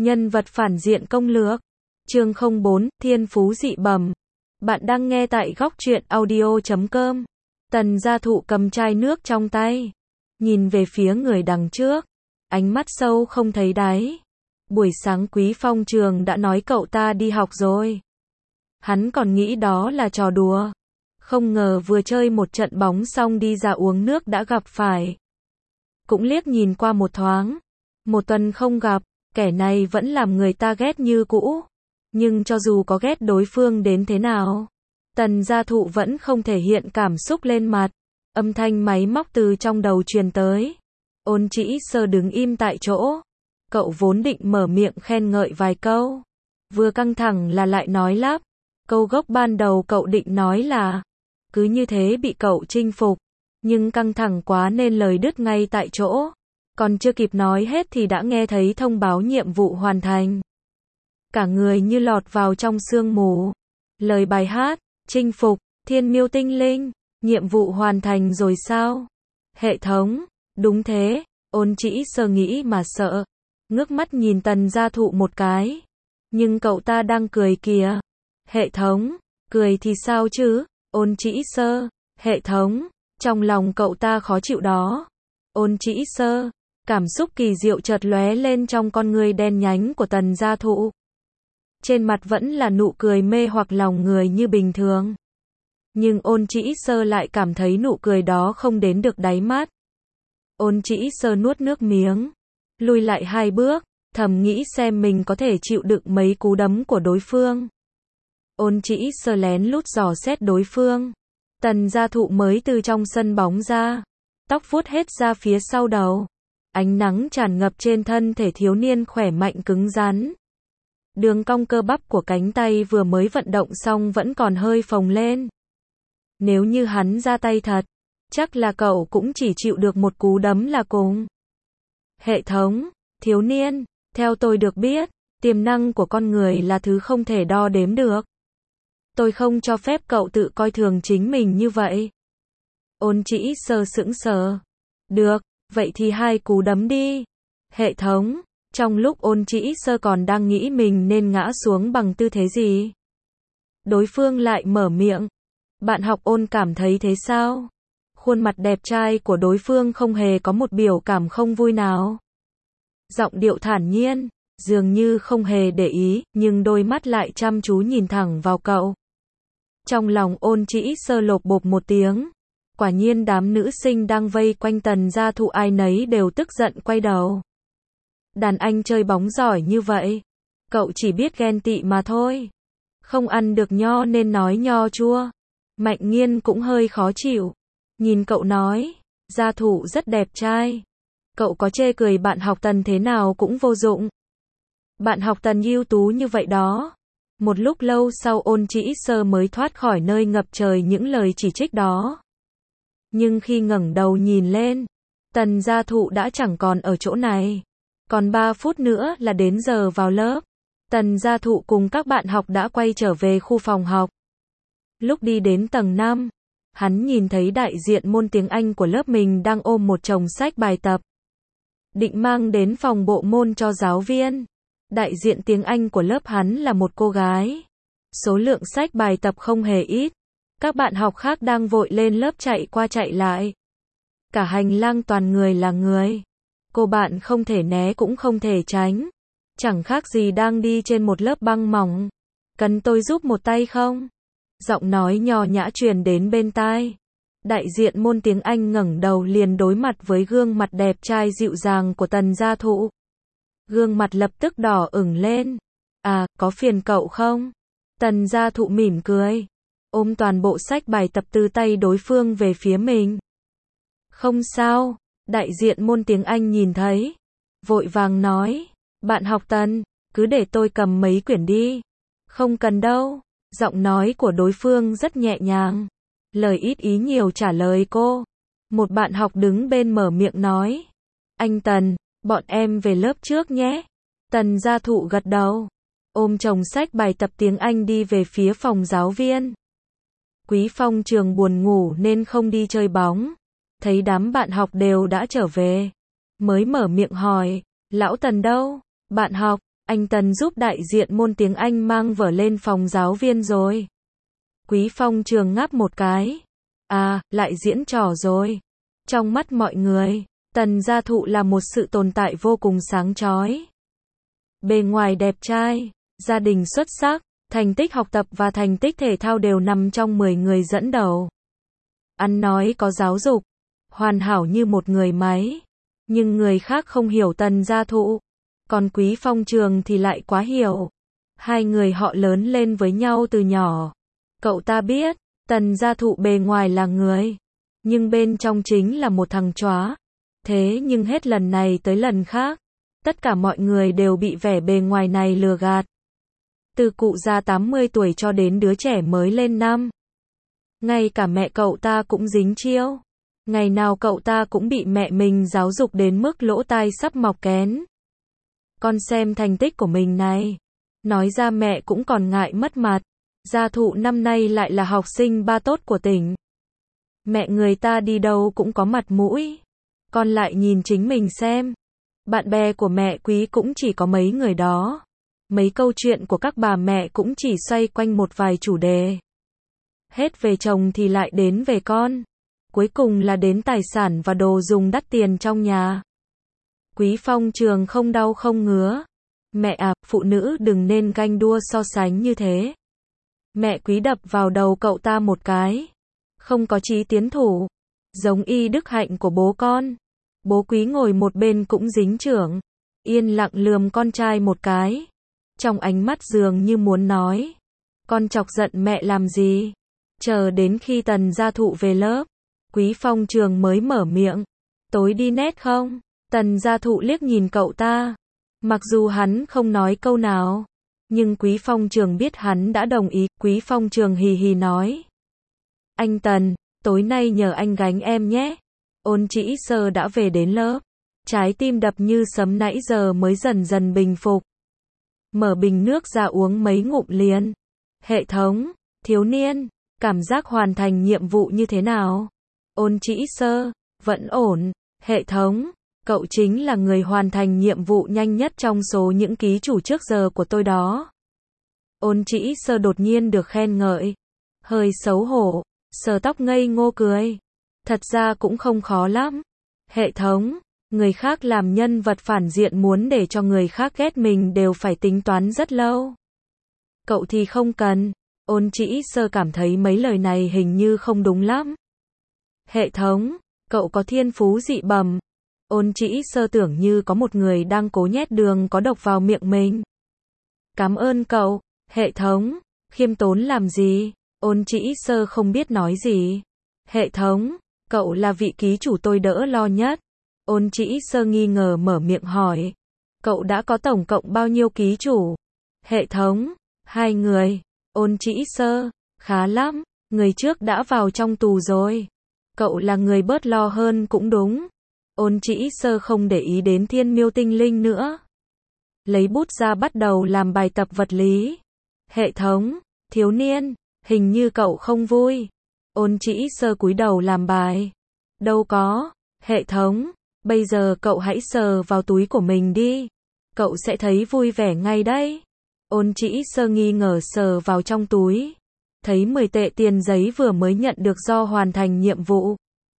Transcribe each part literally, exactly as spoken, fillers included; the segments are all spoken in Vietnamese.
Nhân vật phản diện công lược. Chương không bốn, Thiên phú dị bẩm. Bạn đang nghe tại góc truyện audio chấm com. Tần Gia Thụ cầm chai nước trong tay, nhìn về phía người đằng trước, ánh mắt sâu không thấy đáy. Buổi sáng Quý Phong Trường đã nói cậu ta đi học rồi. Hắn còn nghĩ đó là trò đùa. Không ngờ vừa chơi một trận bóng xong đi ra uống nước đã gặp phải. Cũng liếc nhìn qua một thoáng. Một tuần không gặp, kẻ này vẫn làm người ta ghét như cũ. Nhưng cho dù có ghét đối phương đến thế nào, Tần Gia Thụ vẫn không thể hiện cảm xúc lên mặt. Âm thanh máy móc từ trong đầu truyền tới. Ôn Chỉ Sơ đứng im tại chỗ. Cậu vốn định mở miệng khen ngợi vài câu. Vừa căng thẳng là lại nói lắp. Câu gốc ban đầu cậu định nói là cứ như thế bị cậu chinh phục. Nhưng căng thẳng quá nên lời đứt ngay tại chỗ. Còn chưa kịp nói hết thì đã nghe thấy thông báo nhiệm vụ hoàn thành. Cả người như lọt vào trong sương mù. Lời bài hát, chinh phục, thiên miêu tinh linh, nhiệm vụ hoàn thành rồi sao? Hệ thống, đúng thế, Ôn Chỉ Sơ nghĩ mà sợ. Ngước mắt nhìn Tần Gia Thụ một cái. Nhưng cậu ta đang cười kìa. Hệ thống, cười thì sao chứ? Ôn Chỉ Sơ, hệ thống, trong lòng cậu ta khó chịu đó. Ôn Chỉ Sơ, cảm xúc kỳ diệu chợt lóe lên trong con người đen nhánh của Tần Gia Thụ. Trên mặt vẫn là nụ cười mê hoặc lòng người như bình thường. Nhưng Ôn Chỉ Sơ lại cảm thấy nụ cười đó không đến được đáy mắt. Ôn Chỉ Sơ nuốt nước miếng, lùi lại hai bước, thầm nghĩ xem mình có thể chịu đựng mấy cú đấm của đối phương. Ôn Chỉ Sơ lén lút dò xét đối phương. Tần Gia Thụ mới từ trong sân bóng ra, tóc vuốt hết ra phía sau đầu. Ánh nắng tràn ngập trên thân thể thiếu niên khỏe mạnh cứng rắn. Đường cong cơ bắp của cánh tay vừa mới vận động xong vẫn còn hơi phồng lên. Nếu như hắn ra tay thật, chắc là cậu cũng chỉ chịu được một cú đấm là cùng. Hệ thống, thiếu niên, theo tôi được biết, tiềm năng của con người là thứ không thể đo đếm được. Tôi không cho phép cậu tự coi thường chính mình như vậy. Ôn Chỉ Sơ sững sờ. Được, vậy thì hai cú đấm đi. Hệ thống, trong lúc Ôn Chỉ Sơ còn đang nghĩ mình nên ngã xuống bằng tư thế gì, đối phương lại mở miệng. Bạn học Ôn cảm thấy thế sao? Khuôn mặt đẹp trai của đối phương không hề có một biểu cảm không vui nào. Giọng điệu thản nhiên, dường như không hề để ý, nhưng đôi mắt lại chăm chú nhìn thẳng vào cậu. Trong lòng Ôn Chỉ Sơ lộp bộp một tiếng. Quả nhiên đám nữ sinh đang vây quanh Tần Gia Thụ ai nấy đều tức giận quay đầu. Đàn anh chơi bóng giỏi như vậy, cậu chỉ biết ghen tị mà thôi. Không ăn được nho nên nói nho chua. Mạnh Nghiên cũng hơi khó chịu. Nhìn cậu nói, Gia Thụ rất đẹp trai. Cậu có chê cười bạn học Tần thế nào cũng vô dụng. Bạn học Tần ưu tú như vậy đó. Một lúc lâu sau Ôn Chỉ Sơ mới thoát khỏi nơi ngập trời những lời chỉ trích đó. Nhưng khi ngẩng đầu nhìn lên, Tần Gia Thụ đã chẳng còn ở chỗ này. Còn ba phút nữa là đến giờ vào lớp. Tần Gia Thụ cùng các bạn học đã quay trở về khu phòng học. Lúc đi đến tầng năm, hắn nhìn thấy đại diện môn tiếng Anh của lớp mình đang ôm một chồng sách bài tập. Định mang đến phòng bộ môn cho giáo viên. Đại diện tiếng Anh của lớp hắn là một cô gái. Số lượng sách bài tập không hề ít. Các bạn học khác đang vội lên lớp chạy qua chạy lại. Cả hành lang toàn người là người. Cô bạn không thể né cũng không thể tránh. Chẳng khác gì đang đi trên một lớp băng mỏng. Cần tôi giúp một tay không? Giọng nói nhỏ nhã truyền đến bên tai. Đại diện môn tiếng Anh ngẩng đầu liền đối mặt với gương mặt đẹp trai dịu dàng của Tần Gia Thụ. Gương mặt lập tức đỏ ửng lên. À, có phiền cậu không? Tần Gia Thụ mỉm cười, ôm toàn bộ sách bài tập từ tay đối phương về phía mình. Không sao, đại diện môn tiếng Anh nhìn thấy, vội vàng nói, bạn học Tần, cứ để tôi cầm mấy quyển đi. Không cần đâu, giọng nói của đối phương rất nhẹ nhàng, lời ít ý nhiều trả lời cô. Một bạn học đứng bên mở miệng nói, anh Tần, bọn em về lớp trước nhé. Tần Gia Thụ gật đầu, ôm chồng sách bài tập tiếng Anh đi về phía phòng giáo viên. Quý Phong Trường buồn ngủ nên không đi chơi bóng. Thấy đám bạn học đều đã trở về, mới mở miệng hỏi, lão Tần đâu? Bạn học, Anh Tần giúp đại diện môn tiếng Anh mang vở lên phòng giáo viên rồi. Quý Phong Trường ngáp một cái. À, lại diễn trò rồi. Trong mắt mọi người, Tần Gia Thụ là một sự tồn tại vô cùng sáng chói. Bề ngoài đẹp trai, gia đình xuất sắc, thành tích học tập và thành tích thể thao đều nằm trong mười người dẫn đầu. Ăn nói có giáo dục, hoàn hảo như một người máy. Nhưng người khác không hiểu Tần Gia Thụ, còn Quý Phong Trường thì lại quá hiểu. Hai người họ lớn lên với nhau từ nhỏ. Cậu ta biết, Tần Gia Thụ bề ngoài là người, nhưng bên trong chính là một thằng chóa. Thế nhưng hết lần này tới lần khác, tất cả mọi người đều bị vẻ bề ngoài này lừa gạt. Từ cụ già tám mươi tuổi cho đến đứa trẻ mới lên năm. Ngay cả mẹ cậu ta cũng dính chiêu. Ngày nào cậu ta cũng bị mẹ mình giáo dục đến mức lỗ tai sắp mọc kén. Con xem thành tích của mình này. Nói ra mẹ cũng còn ngại mất mặt. Gia Thụ năm nay lại là học sinh ba tốt của tỉnh. Mẹ người ta đi đâu cũng có mặt mũi. Con lại nhìn chính mình xem. Bạn bè của mẹ Quý cũng chỉ có mấy người đó. Mấy câu chuyện của các bà mẹ cũng chỉ xoay quanh một vài chủ đề. Hết về chồng thì lại đến về con. Cuối cùng là đến tài sản và đồ dùng đắt tiền trong nhà. Quý Phong Trường không đau không ngứa. Mẹ à, phụ nữ đừng nên ganh đua so sánh như thế. Mẹ Quý đập vào đầu cậu ta một cái. Không có chí tiến thủ. Giống y đức hạnh của bố con. Bố Quý ngồi một bên cũng dính chưởng. Yên lặng lườm con trai một cái. Trong ánh mắt dường như muốn nói. Con chọc giận mẹ làm gì? Chờ đến khi Tần Gia Thụ về lớp. Quý Phong Trường mới mở miệng. Tối đi nét không? Tần Gia Thụ liếc nhìn cậu ta. Mặc dù hắn không nói câu nào. Nhưng Quý Phong Trường biết hắn đã đồng ý. Quý Phong Trường hì hì nói. Anh Tần, tối nay nhờ anh gánh em nhé. Ôn Chỉ Sơ đã về đến lớp. Trái tim đập như sấm nãy giờ mới dần dần bình phục. Mở bình nước ra uống mấy ngụm liền. Hệ thống, thiếu niên, cảm giác hoàn thành nhiệm vụ như thế nào? Ôn Chỉ Sơ, vẫn ổn. Hệ thống, cậu chính là người hoàn thành nhiệm vụ nhanh nhất trong số những ký chủ trước giờ của tôi đó. Ôn Chỉ Sơ đột nhiên được khen ngợi. Hơi xấu hổ, sờ tóc ngây ngô cười. Thật ra cũng không khó lắm. Hệ thống, người khác làm nhân vật phản diện muốn để cho người khác ghét mình đều phải tính toán rất lâu. Cậu thì không cần. Ôn Chỉ Sơ cảm thấy mấy lời này hình như không đúng lắm. Hệ thống, cậu có thiên phú dị bẩm. Ôn Chỉ Sơ tưởng như có một người đang cố nhét đường có độc vào miệng mình. Cảm ơn cậu. Hệ thống, khiêm tốn làm gì? Ôn Chỉ Sơ không biết nói gì. Hệ thống, cậu là vị ký chủ tôi đỡ lo nhất. Ôn Chỉ Sơ nghi ngờ mở miệng hỏi. Cậu đã có tổng cộng bao nhiêu ký chủ? Hệ thống, hai người. Ôn Chỉ Sơ, khá lắm, người trước đã vào trong tù rồi. Cậu là người bớt lo hơn cũng đúng. Ôn Chỉ Sơ không để ý đến thiên miêu tinh linh nữa. Lấy bút ra bắt đầu làm bài tập vật lý. Hệ thống, thiếu niên, hình như cậu không vui. Ôn Chỉ Sơ cúi đầu làm bài. Đâu có, hệ thống, bây giờ cậu hãy sờ vào túi của mình đi. Cậu sẽ thấy vui vẻ ngay đấy. Ôn Chỉ Sơ nghi ngờ sờ vào trong túi. Thấy mười tệ tiền giấy vừa mới nhận được do hoàn thành nhiệm vụ.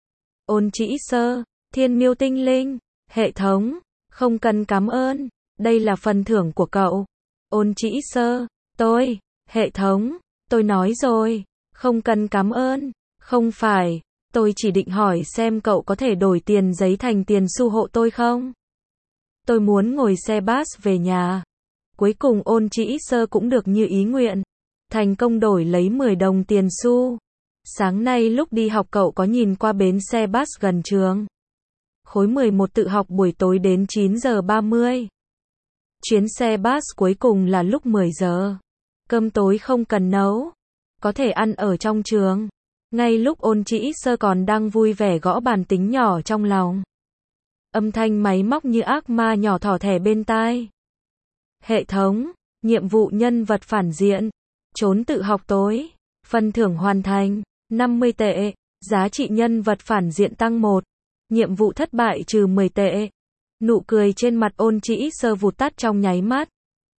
Ôn Chỉ Sơ, thiên miêu tinh linh, hệ thống, không cần cảm ơn, đây là phần thưởng của cậu. Ôn Chỉ Sơ, tôi, hệ thống, tôi nói rồi, không cần cảm ơn, không phải, tôi chỉ định hỏi xem cậu có thể đổi tiền giấy thành tiền xu hộ tôi không? Tôi muốn ngồi xe bus về nhà. Cuối cùng Ôn Chỉ Sơ cũng được như ý nguyện. Thành công đổi lấy mười đồng tiền xu. Sáng nay lúc đi học cậu có nhìn qua bến xe bus gần trường. Khối mười một tự học buổi tối đến chín giờ ba mươi. Chuyến xe bus cuối cùng là lúc mười giờ. Cơm tối không cần nấu. Có thể ăn ở trong trường. Ngay lúc Ôn Chỉ Sơ còn đang vui vẻ gõ bàn tính nhỏ trong lòng. Âm thanh máy móc như ác ma nhỏ thỏ thẻ bên tai. Hệ thống, nhiệm vụ nhân vật phản diện. Trốn tự học tối. Phần thưởng hoàn thành, năm mươi tệ. Giá trị nhân vật phản diện tăng một. Nhiệm vụ thất bại trừ mười tệ. Nụ cười trên mặt Ôn Chỉ Sơ vụt tắt trong nháy mắt.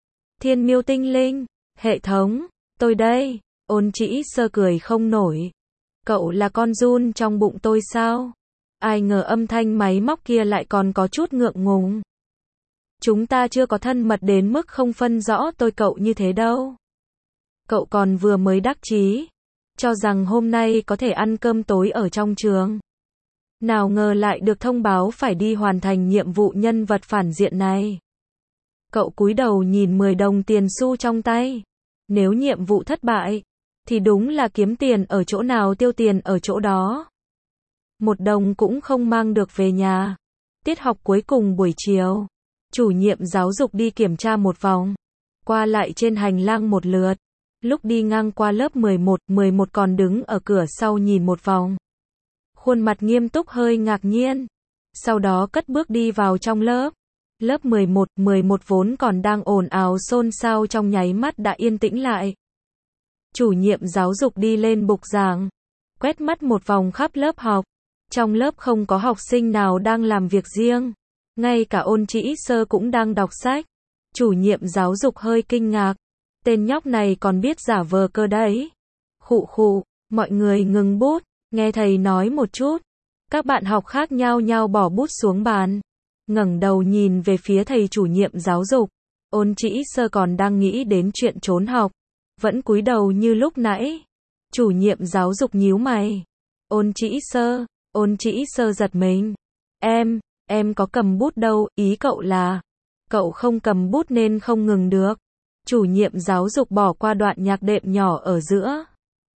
Thiên Miêu Tinh Linh, hệ thống, tôi đây. Ôn Chỉ Sơ cười không nổi. Cậu là con giun trong bụng tôi sao? Ai ngờ âm thanh máy móc kia lại còn có chút ngượng ngùng. Chúng ta chưa có thân mật đến mức không phân rõ tôi cậu như thế đâu. Cậu còn vừa mới đắc chí, cho rằng hôm nay có thể ăn cơm tối ở trong trường. Nào ngờ lại được thông báo phải đi hoàn thành nhiệm vụ nhân vật phản diện này. Cậu cúi đầu nhìn mười đồng tiền xu trong tay. Nếu nhiệm vụ thất bại, thì đúng là kiếm tiền ở chỗ nào tiêu tiền ở chỗ đó. Một đồng cũng không mang được về nhà. Tiết học cuối cùng buổi chiều, chủ nhiệm giáo dục đi kiểm tra một vòng, qua lại trên hành lang một lượt. Lúc đi ngang qua lớp mười một, mười một còn đứng ở cửa sau nhìn một vòng. Khuôn mặt nghiêm túc hơi ngạc nhiên. Sau đó cất bước đi vào trong lớp. Lớp mười một, mười một vốn còn đang ồn ào xôn xao trong nháy mắt đã yên tĩnh lại. Chủ nhiệm giáo dục đi lên bục giảng, quét mắt một vòng khắp lớp học. Trong lớp không có học sinh nào đang làm việc riêng. Ngay cả Ôn Chỉ Sơ cũng đang đọc sách. Chủ nhiệm giáo dục hơi kinh ngạc. Tên nhóc này còn biết giả vờ cơ đấy. Khụ khụ, mọi người ngừng bút, nghe thầy nói một chút. Các bạn học khác nhao nhao bỏ bút xuống bàn, ngẩng đầu nhìn về phía thầy chủ nhiệm giáo dục. Ôn Chỉ Sơ còn đang nghĩ đến chuyện trốn học, vẫn cúi đầu như lúc nãy. Chủ nhiệm giáo dục nhíu mày. Ôn Chỉ Sơ, Ôn Chỉ Sơ giật mình. Em, em có cầm bút đâu, ý cậu là cậu không cầm bút nên không ngừng được. Chủ nhiệm giáo dục bỏ qua đoạn nhạc đệm nhỏ ở giữa.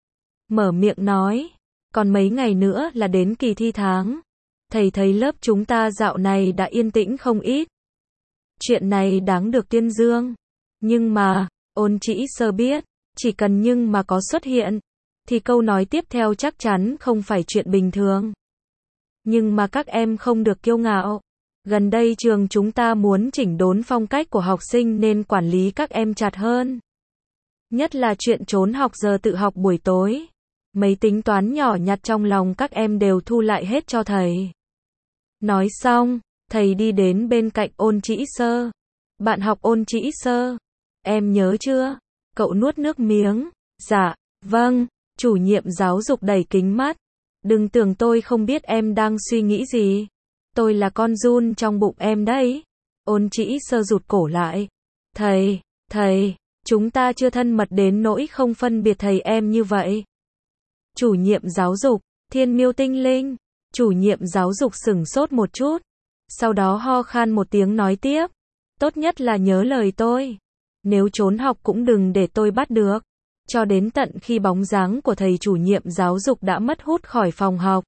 Mở miệng nói, còn mấy ngày nữa là đến kỳ thi tháng. Thầy thấy lớp chúng ta dạo này đã yên tĩnh không ít. Chuyện này đáng được tuyên dương. Nhưng mà, Ôn Chỉ Sơ biết, chỉ cần nhưng mà có xuất hiện, thì câu nói tiếp theo chắc chắn không phải chuyện bình thường. Nhưng mà các em không được kiêu ngạo. Gần đây trường chúng ta muốn chỉnh đốn phong cách của học sinh nên quản lý các em chặt hơn. Nhất là chuyện trốn học giờ tự học buổi tối. Mấy tính toán nhỏ nhặt trong lòng các em đều thu lại hết cho thầy. Nói xong, thầy đi đến bên cạnh Ôn Chỉ Sơ. Bạn học Ôn Chỉ Sơ, em nhớ chưa? Cậu nuốt nước miếng. Dạ, vâng. Chủ nhiệm giáo dục đẩy kính mắt. Đừng tưởng tôi không biết em đang suy nghĩ gì. Tôi là con giun trong bụng em đấy. Ôn Chỉ Sơ rụt cổ lại. Thầy, thầy, chúng ta chưa thân mật đến nỗi không phân biệt thầy em như vậy. Chủ nhiệm giáo dục, Thiên Miêu Tinh Linh. Chủ nhiệm giáo dục sửng sốt một chút. Sau đó ho khan một tiếng nói tiếp. Tốt nhất là nhớ lời tôi. Nếu trốn học cũng đừng để tôi bắt được. Cho đến tận khi bóng dáng của thầy chủ nhiệm giáo dục đã mất hút khỏi phòng học.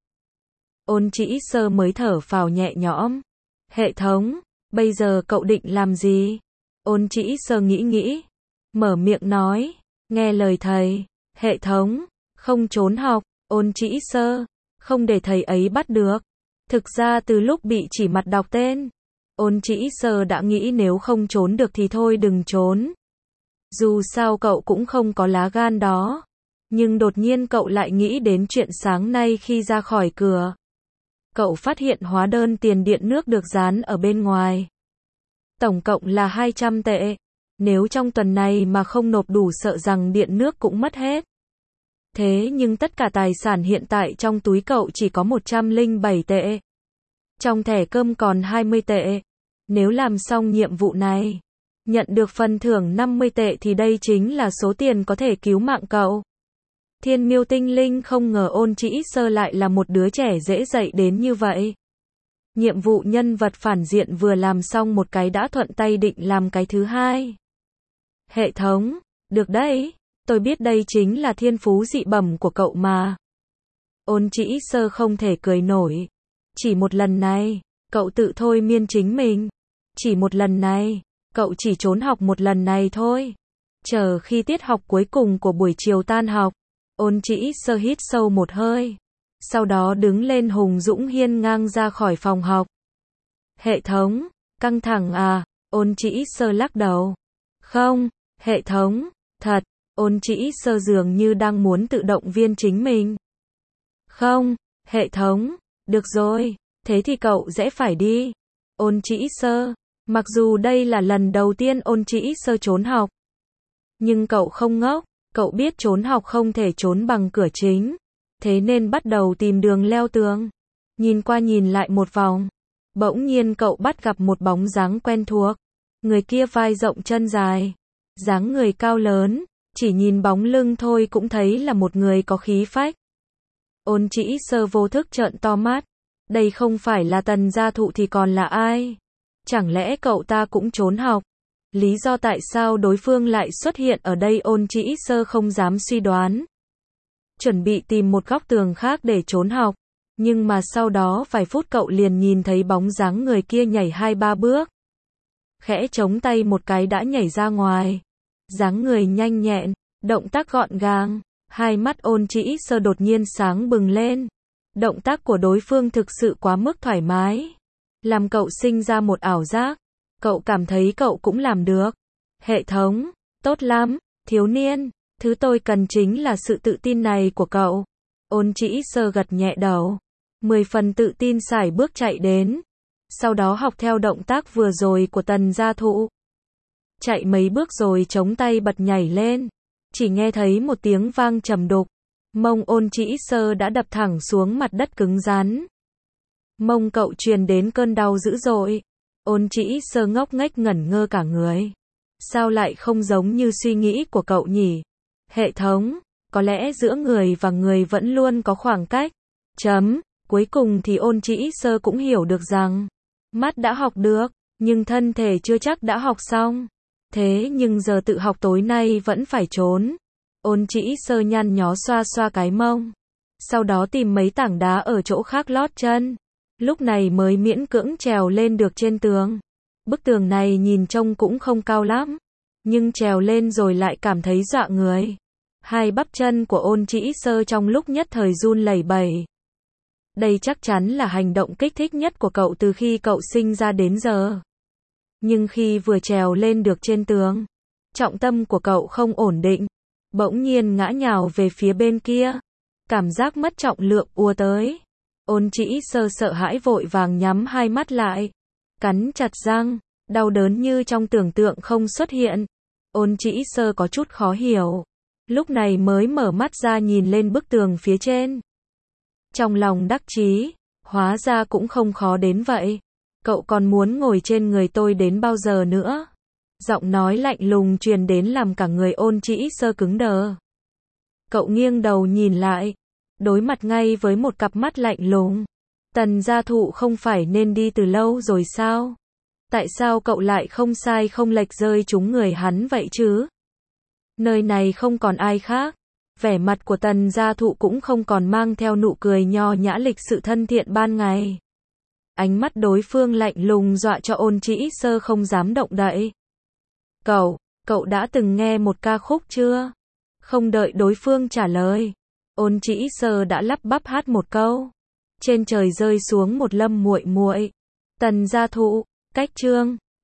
Ôn Chỉ Sơ mới thở phào nhẹ nhõm. Hệ thống, bây giờ cậu định làm gì? Ôn Chỉ Sơ nghĩ nghĩ. Mở miệng nói. Nghe lời thầy. Hệ thống, không trốn học. Ôn Chỉ Sơ, không để thầy ấy bắt được. Thực ra từ lúc bị chỉ mặt đọc tên, Ôn Chỉ Sơ đã nghĩ nếu không trốn được thì thôi đừng trốn. Dù sao cậu cũng không có lá gan đó. Nhưng đột nhiên cậu lại nghĩ đến chuyện sáng nay khi ra khỏi cửa. Cậu phát hiện hóa đơn tiền điện nước được dán ở bên ngoài. Tổng cộng là hai trăm tệ. Nếu trong tuần này mà không nộp đủ sợ rằng điện nước cũng mất hết. Thế nhưng tất cả tài sản hiện tại trong túi cậu chỉ có một trăm lẻ bảy tệ. Trong thẻ cơm còn hai mươi tệ. Nếu làm xong nhiệm vụ này, nhận được phần thưởng năm mươi tệ thì đây chính là số tiền có thể cứu mạng cậu. Thiên Miêu Tinh Linh không ngờ Ôn Chỉ Sơ lại là một đứa trẻ dễ dạy đến như vậy. Nhiệm vụ nhân vật phản diện vừa làm xong một cái đã thuận tay định làm cái thứ hai. Hệ thống, được đấy, tôi biết đây chính là thiên phú dị bẩm của cậu mà. Ôn Chỉ Sơ không thể cười nổi. Chỉ một lần này, cậu tự thôi miên chính mình. Chỉ một lần này, cậu chỉ trốn học một lần này thôi. Chờ khi tiết học cuối cùng của buổi chiều tan học, Ôn Chỉ Sơ hít sâu một hơi. Sau đó đứng lên hùng dũng hiên ngang ra khỏi phòng học. Hệ thống, căng thẳng à? Ôn Chỉ Sơ lắc đầu. Không, hệ thống, thật. Ôn Chỉ Sơ dường như đang muốn tự động viên chính mình. Không, hệ thống, được rồi, thế thì cậu sẽ phải đi. Ôn Chỉ Sơ, Mặc dù đây là lần đầu tiên Ôn Trĩ Sơ trốn học, nhưng cậu không ngốc, cậu biết trốn học không thể trốn bằng cửa chính, thế nên bắt đầu tìm đường leo tường. Nhìn qua nhìn lại một vòng, bỗng nhiên cậu bắt gặp một bóng dáng quen thuộc. Người kia vai rộng chân dài, dáng người cao lớn, chỉ nhìn bóng lưng thôi cũng thấy là một người có khí phách. Ôn Trĩ Sơ vô thức trợn to mắt, đây không phải là Tần Gia Thụ thì còn là ai? Chẳng lẽ cậu ta cũng trốn học? Lý do tại sao đối phương lại xuất hiện ở đây Ôn Trĩ Sơ không dám suy đoán. Chuẩn bị tìm một góc tường khác để trốn học, nhưng mà sau đó vài phút cậu liền nhìn thấy bóng dáng người kia nhảy hai ba bước. Khẽ chống tay một cái đã nhảy ra ngoài. Dáng người nhanh nhẹn, động tác gọn gàng, hai mắt Ôn Trĩ Sơ đột nhiên sáng bừng lên. Động tác của đối phương thực sự quá mức thoải mái, làm cậu sinh ra một ảo giác. Cậu cảm thấy cậu cũng làm được. Hệ thống, tốt lắm, thiếu niên, thứ tôi cần chính là sự tự tin này của cậu. Ôn Trĩ Sơ gật nhẹ đầu, mười phần tự tin sải bước chạy đến. Sau đó học theo động tác vừa rồi của Tần Gia Thụ. Chạy mấy bước rồi chống tay bật nhảy lên. Chỉ nghe thấy một tiếng vang trầm đục. Mông Ôn Trĩ Sơ đã đập thẳng xuống mặt đất cứng rắn. Mông cậu truyền đến cơn đau dữ dội. Ôn Trĩ Sơ ngốc nghếch ngẩn ngơ cả người. Sao lại không giống như suy nghĩ của cậu nhỉ? Hệ thống, có lẽ giữa người và người vẫn luôn có khoảng cách. Chấm, cuối cùng thì Ôn Trĩ Sơ cũng hiểu được rằng, mắt đã học được, nhưng thân thể chưa chắc đã học xong. Thế nhưng giờ tự học tối nay vẫn phải trốn. Ôn Trĩ Sơ nhăn nhó xoa xoa cái mông. Sau đó tìm mấy tảng đá ở chỗ khác lót chân. Lúc này mới miễn cưỡng trèo lên được trên tường. Bức tường này nhìn trông cũng không cao lắm, nhưng trèo lên rồi lại cảm thấy dọa người. Hai bắp chân của Ôn Trĩ Sơ trong lúc nhất thời run lẩy bẩy. Đây chắc chắn là hành động kích thích nhất của cậu từ khi cậu sinh ra đến giờ. Nhưng khi vừa trèo lên được trên tường, trọng tâm của cậu không ổn định, bỗng nhiên ngã nhào về phía bên kia. Cảm giác mất trọng lượng ùa tới. Ôn Trĩ Sơ sợ hãi vội vàng nhắm hai mắt lại, cắn chặt răng, đau đớn như trong tưởng tượng không xuất hiện. Ôn Trĩ Sơ có chút khó hiểu, lúc này mới mở mắt ra nhìn lên bức tường phía trên. Trong lòng đắc chí, hóa ra cũng không khó đến vậy. Cậu còn muốn ngồi trên người tôi đến bao giờ nữa? Giọng nói lạnh lùng truyền đến làm cả người Ôn Trĩ Sơ cứng đờ. Cậu nghiêng đầu nhìn lại, đối mặt ngay với một cặp mắt lạnh lùng. Tần Gia Thụ không phải nên đi từ lâu rồi sao? Tại sao cậu lại không sai không lệch rơi trúng người hắn vậy chứ? Nơi này không còn ai khác. Vẻ mặt của Tần Gia Thụ cũng không còn mang theo nụ cười nho nhã lịch sự thân thiện ban ngày. Ánh mắt đối phương lạnh lùng dọa cho Ôn Trĩ Sơ không dám động đậy. Cậu, cậu đã từng nghe một ca khúc chưa? Không đợi đối phương trả lời, Ôn Trĩ Sơ đã lắp bắp hát một câu. Trên trời rơi xuống một lâm muội muội. Tần Gia Thụ, cách chương